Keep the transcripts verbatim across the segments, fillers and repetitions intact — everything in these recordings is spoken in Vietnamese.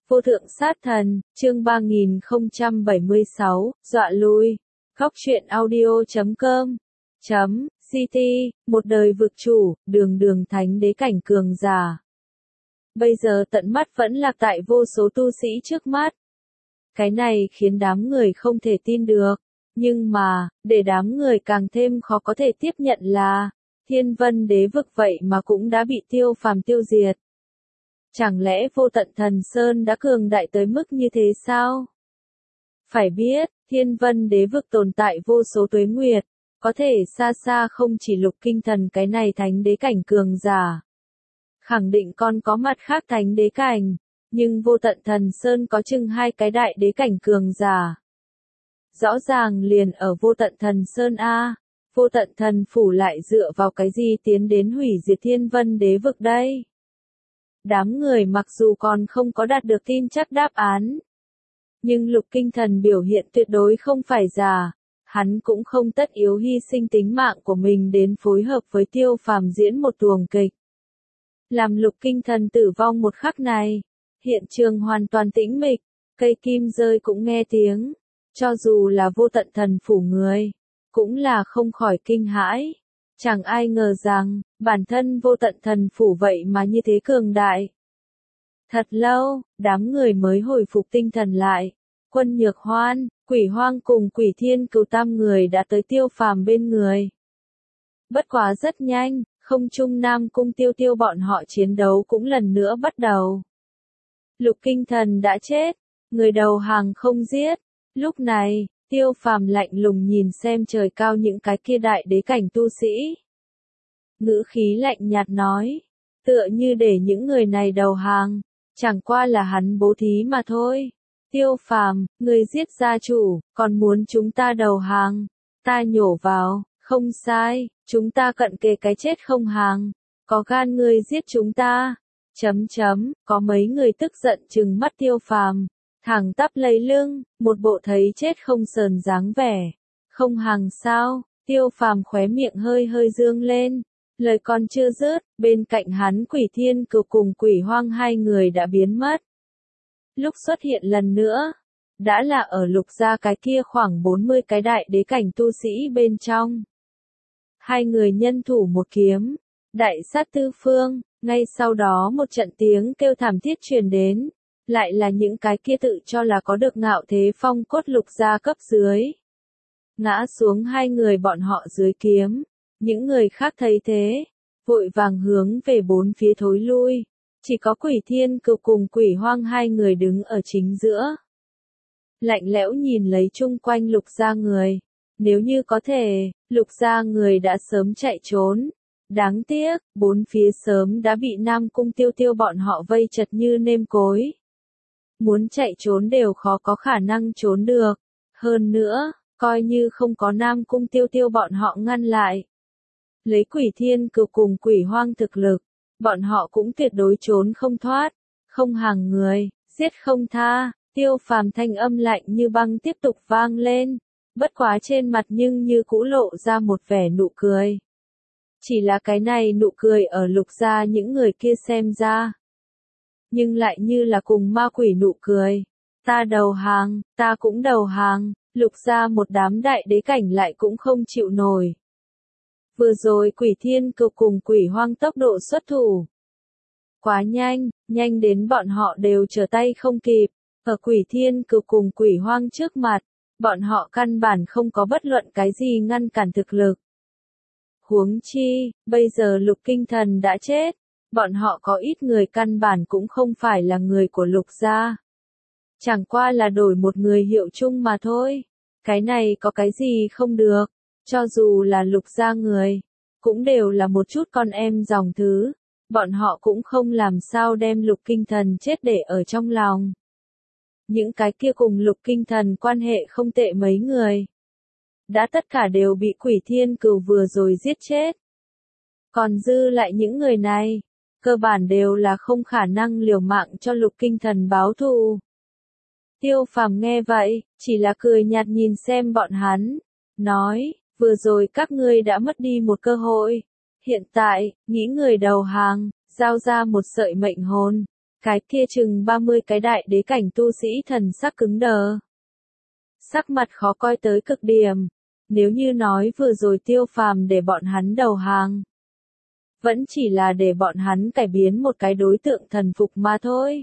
Vô thượng sát thần, chương ba nghìn không trăm bảy mươi sáu, dọa lui. Góc truyện audio chấm com chấm ct, một đời vực chủ, đường đường thánh đế cảnh cường giả. Bây giờ tận mắt vẫn lạc tại vô số tu sĩ trước mắt. Cái này khiến đám người không thể tin được. Nhưng mà, để đám người càng thêm khó có thể tiếp nhận là, Thiên Vân đế vực vậy mà cũng đã bị Tiêu Phàm tiêu diệt. Chẳng lẽ Vô Tận Thần Sơn đã cường đại tới mức như thế sao? Phải biết, Thiên Vân đế vực tồn tại vô số tuế nguyệt, có thể xa xa không chỉ Lục Kinh Thần cái này thánh đế cảnh cường giả. Khẳng định còn có mặt khác thánh đế cảnh, nhưng Vô Tận Thần Sơn có chừng hai cái đại đế cảnh cường giả. Rõ ràng liền ở Vô Tận Thần Sơn A, Vô Tận Thần Phủ lại dựa vào cái gì tiến đến hủy diệt Thiên Vân đế vực đây? Đám người mặc dù còn không có đạt được tin chắc đáp án, nhưng Lục Kinh Thần biểu hiện tuyệt đối không phải giả, hắn cũng không tất yếu hy sinh tính mạng của mình đến phối hợp với Tiêu Phàm diễn một tuồng kịch. Làm Lục Kinh Thần tử vong một khắc này, hiện trường hoàn toàn tĩnh mịch, cây kim rơi cũng nghe tiếng, cho dù là Vô Tận Thần Phủ người, cũng là không khỏi kinh hãi. Chẳng ai ngờ rằng, bản thân Vô Tận Thần Phủ vậy mà như thế cường đại. Thật lâu, đám người mới hồi phục tinh thần lại. Quân Nhược Hoan, Quỷ Hoang cùng Quỷ Thiên Cừu tam người đã tới Tiêu Phàm bên người. Bất quá rất nhanh, không trung Nam Cung Tiêu Tiêu bọn họ chiến đấu cũng lần nữa bắt đầu. Lục Kinh Thần đã chết, người đầu hàng không giết. Lúc này, Tiêu Phàm lạnh lùng nhìn xem trời cao những cái kia đại đế cảnh tu sĩ. Ngữ khí lạnh nhạt nói, tựa như để những người này đầu hàng, chẳng qua là hắn bố thí mà thôi. Tiêu Phàm, người giết gia chủ, còn muốn chúng ta đầu hàng, ta nhổ vào, không sai, chúng ta cận kề cái chết không hàng, có gan người giết chúng ta. Chấm chấm, có mấy người tức giận trừng mắt Tiêu Phàm, thẳng tắp lấy lưng, một bộ thấy chết không sờn dáng vẻ. Không hàng sao? Tiêu Phàm khóe miệng hơi hơi dương lên. Lời còn chưa dứt, bên cạnh hắn Quỷ Thiên Cừu cùng Quỷ Hoang hai người đã biến mất. Lúc xuất hiện lần nữa, đã là ở Lục gia cái kia khoảng bốn mươi cái đại đế cảnh tu sĩ bên trong. Hai người nhân thủ một kiếm, đại sát tư phương, ngay sau đó một trận tiếng kêu thảm thiết truyền đến, lại là những cái kia tự cho là có được ngạo thế phong cốt Lục gia cấp dưới. Ngã xuống hai người bọn họ dưới kiếm. Những người khác thấy thế, vội vàng hướng về bốn phía thối lui, chỉ có Quỷ Thiên Cừu cùng Quỷ Hoang hai người đứng ở chính giữa. Lạnh lẽo nhìn lấy chung quanh Lục gia người, nếu như có thể, Lục gia người đã sớm chạy trốn. Đáng tiếc, bốn phía sớm đã bị Nam Cung Tiêu Tiêu bọn họ vây chật như nêm cối. Muốn chạy trốn đều khó có khả năng trốn được, hơn nữa, coi như không có Nam Cung Tiêu Tiêu bọn họ ngăn lại. Lấy Quỷ Thiên Cừu cùng Quỷ Hoang thực lực, bọn họ cũng tuyệt đối trốn không thoát, không hàng người, giết không tha. Tiêu Phàm thanh âm lạnh như băng tiếp tục vang lên, bất quá trên mặt nhưng như cũ lộ ra một vẻ nụ cười. Chỉ là cái này nụ cười ở Lục gia những người kia xem ra, nhưng lại như là cùng ma quỷ nụ cười. Ta đầu hàng, ta cũng đầu hàng. Lục gia một đám đại đế cảnh lại cũng không chịu nổi. Vừa rồi Quỷ Thiên Cừu cùng Quỷ Hoang tốc độ xuất thủ quá nhanh, nhanh đến bọn họ đều trở tay không kịp. Ở Quỷ Thiên Cừu cùng Quỷ Hoang trước mặt, bọn họ căn bản không có bất luận cái gì ngăn cản thực lực. Huống chi, bây giờ Lục Kinh Thần đã chết, bọn họ có ít người căn bản cũng không phải là người của Lục gia. Chẳng qua là đổi một người hiệu chung mà thôi. Cái này có cái gì không được, cho dù là Lục gia người, cũng đều là một chút con em dòng thứ, bọn họ cũng không làm sao đem Lục Kinh Thần chết để ở trong lòng. Những cái kia cùng Lục Kinh Thần quan hệ không tệ mấy người, đã tất cả đều bị Quỷ Thiên Cừu vừa rồi giết chết. Còn dư lại những người này, cơ bản đều là không khả năng liều mạng cho Lục Kinh Thần báo thù. Tiêu Phàm nghe vậy, chỉ là cười nhạt nhìn xem bọn hắn, nói, vừa rồi các ngươi đã mất đi một cơ hội, hiện tại, nghĩ người đầu hàng, giao ra một sợi mệnh hồn, Cái kia chừng ba mươi cái đại đế cảnh tu sĩ thần sắc cứng đờ. Sắc mặt khó coi tới cực điểm. Nếu như nói vừa rồi Tiêu Phàm để bọn hắn đầu hàng, vẫn chỉ là để bọn hắn cải biến một cái đối tượng thần phục mà thôi.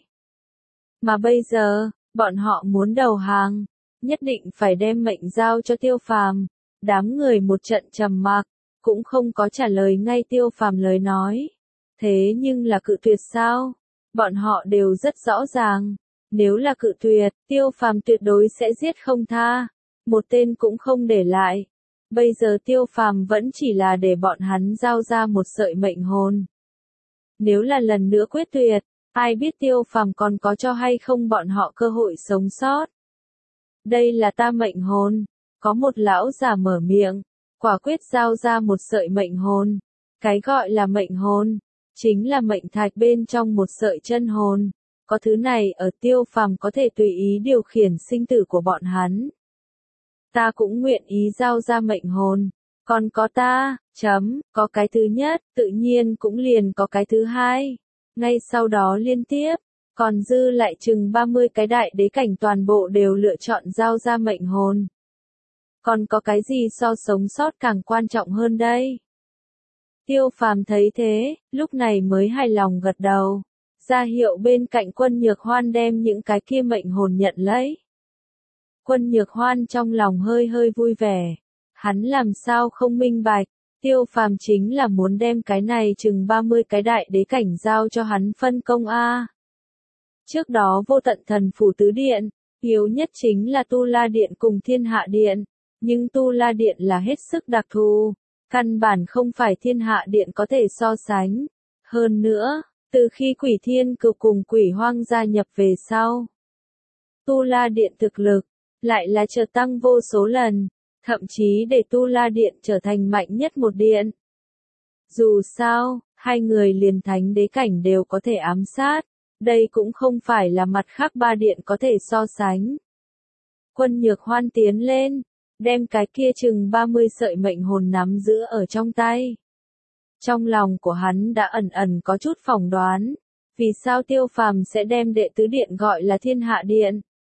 Mà bây giờ, bọn họ muốn đầu hàng, nhất định phải đem mệnh giao cho Tiêu Phàm. Đám người một trận trầm mặc, cũng không có trả lời ngay Tiêu Phàm lời nói. Thế nhưng là cự tuyệt sao? Bọn họ đều rất rõ ràng, nếu là cự tuyệt, Tiêu Phàm tuyệt đối sẽ giết không tha, một tên cũng không để lại. Bây giờ Tiêu Phàm vẫn chỉ là để bọn hắn giao ra một sợi mệnh hồn. Nếu là lần nữa quyết tuyệt, ai biết Tiêu Phàm còn có cho hay không bọn họ cơ hội sống sót. Đây là ta mệnh hồn, có một lão già mở miệng, quả quyết giao ra một sợi mệnh hồn. Cái gọi là mệnh hồn, chính là mệnh thạch bên trong một sợi chân hồn. Có thứ này ở Tiêu Phàm có thể tùy ý điều khiển sinh tử của bọn hắn. Ta cũng nguyện ý giao ra mệnh hồn. Còn có ta, chấm, có cái thứ nhất, tự nhiên cũng liền có cái thứ hai. Ngay sau đó liên tiếp, còn dư lại chừng ba mươi cái đại đế cảnh toàn bộ đều lựa chọn giao ra mệnh hồn. Còn có cái gì so sống sót càng quan trọng hơn đây? Tiêu Phàm thấy thế, lúc này mới hài lòng gật đầu, ra hiệu bên cạnh Quân Nhược Hoan đem những cái kia mệnh hồn nhận lấy. Quân Nhược Hoan trong lòng hơi hơi vui vẻ, hắn làm sao không minh bạch, Tiêu Phàm chính là muốn đem cái này chừng ba mươi cái đại đế cảnh giao cho hắn phân công a. Trước đó Vô Tận Thần Phủ tứ điện, yếu nhất chính là Tu La Điện cùng Thiên Hạ Điện, nhưng Tu La Điện là hết sức đặc thù, căn bản không phải Thiên Hạ Điện có thể so sánh. Hơn nữa, từ khi Quỷ Thiên Cừu cùng Quỷ Hoang gia nhập về sau, Tu La Điện thực lực lại là chợt tăng vô số lần, thậm chí để Tu La Điện trở thành mạnh nhất một điện. Dù sao, hai người liền thánh đế cảnh đều có thể ám sát, đây cũng không phải là mặt khác ba điện có thể so sánh. Quân Nhược Hoan tiến lên, đem cái kia chừng ba mươi sợi mệnh hồn nắm giữ ở trong tay. Trong lòng của hắn đã ẩn ẩn có chút phỏng đoán, vì sao Tiêu Phàm sẽ đem đệ tứ điện gọi là Thiên Hạ Điện.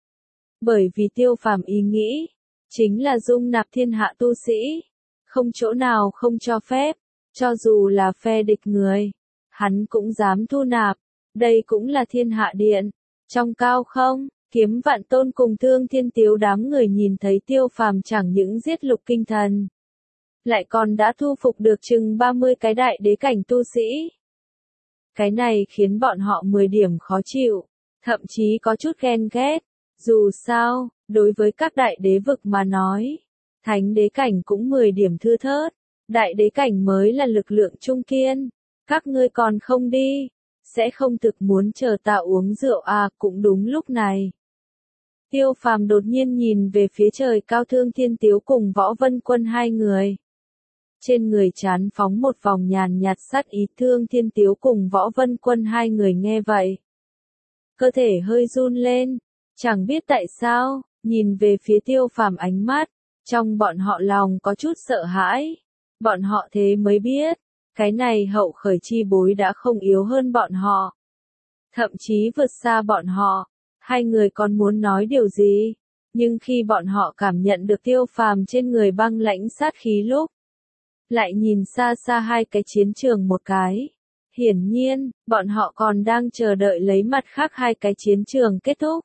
Bởi vì Tiêu Phàm ý nghĩ, chính là dung nạp thiên hạ tu sĩ, không chỗ nào không cho phép, cho dù là phe địch người, hắn cũng dám thu nạp, đây cũng là Thiên Hạ Điện. Trong cao không, Kiếm Vạn Tôn cùng Thương Thiên Tiếu đám người nhìn thấy Tiêu Phàm chẳng những giết lục kinh thần, lại còn đã thu phục được chừng ba mươi cái đại đế cảnh tu sĩ. Cái này khiến bọn họ mười điểm khó chịu, thậm chí có chút ghen ghét. Dù sao, đối với các đại đế vực mà nói, thánh đế cảnh cũng mười điểm thưa thớt, đại đế cảnh mới là lực lượng trung kiên. Các ngươi còn không đi, sẽ không thực muốn chờ ta uống rượu à? Cũng đúng lúc này, Tiêu Phàm đột nhiên nhìn về phía trời cao Thương Thiên Tiếu cùng Võ Vân Quân hai người. Trên người chán phóng một vòng nhàn nhạt sát ý. Thương Thiên Tiếu cùng Võ Vân Quân hai người nghe vậy, cơ thể hơi run lên, chẳng biết tại sao, nhìn về phía Tiêu Phàm ánh mắt, trong bọn họ lòng có chút sợ hãi. Bọn họ thế mới biết, cái này hậu khởi chi bối đã không yếu hơn bọn họ, thậm chí vượt xa bọn họ. Hai người còn muốn nói điều gì, nhưng khi bọn họ cảm nhận được Tiêu Phàm trên người băng lãnh sát khí lúc, lại nhìn xa xa hai cái chiến trường một cái. Hiển nhiên, bọn họ còn đang chờ đợi lấy mặt khác hai cái chiến trường kết thúc.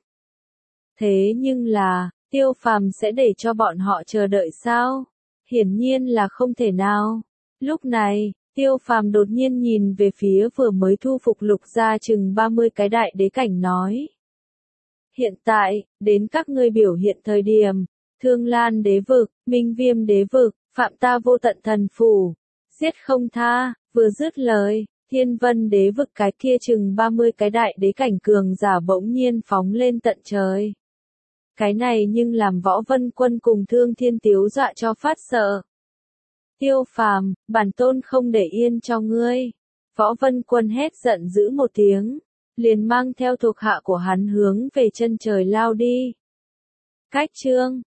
Thế nhưng là, Tiêu Phàm sẽ để cho bọn họ chờ đợi sao? Hiển nhiên là không thể nào. Lúc này, Tiêu Phàm đột nhiên nhìn về phía vừa mới thu phục lục gia chừng ba mươi cái đại đế cảnh nói. Hiện tại, đến các ngươi biểu hiện thời điểm, Thương Lan đế vực, Minh Viêm đế vực, phạm ta Vô Tận Thần Phủ, giết không tha. Vừa dứt lời, Thiên Vân đế vực cái kia chừng ba mươi cái đại đế cảnh cường giả bỗng nhiên phóng lên tận trời. Cái này nhưng làm Võ Vân Quân cùng Thương Thiên Tiếu dọa cho phát sợ. Tiêu Phàm, bản tôn không để yên cho ngươi. Võ Vân Quân hét giận dữ một tiếng, liền mang theo thuộc hạ của hắn hướng về chân trời lao đi. Cách chương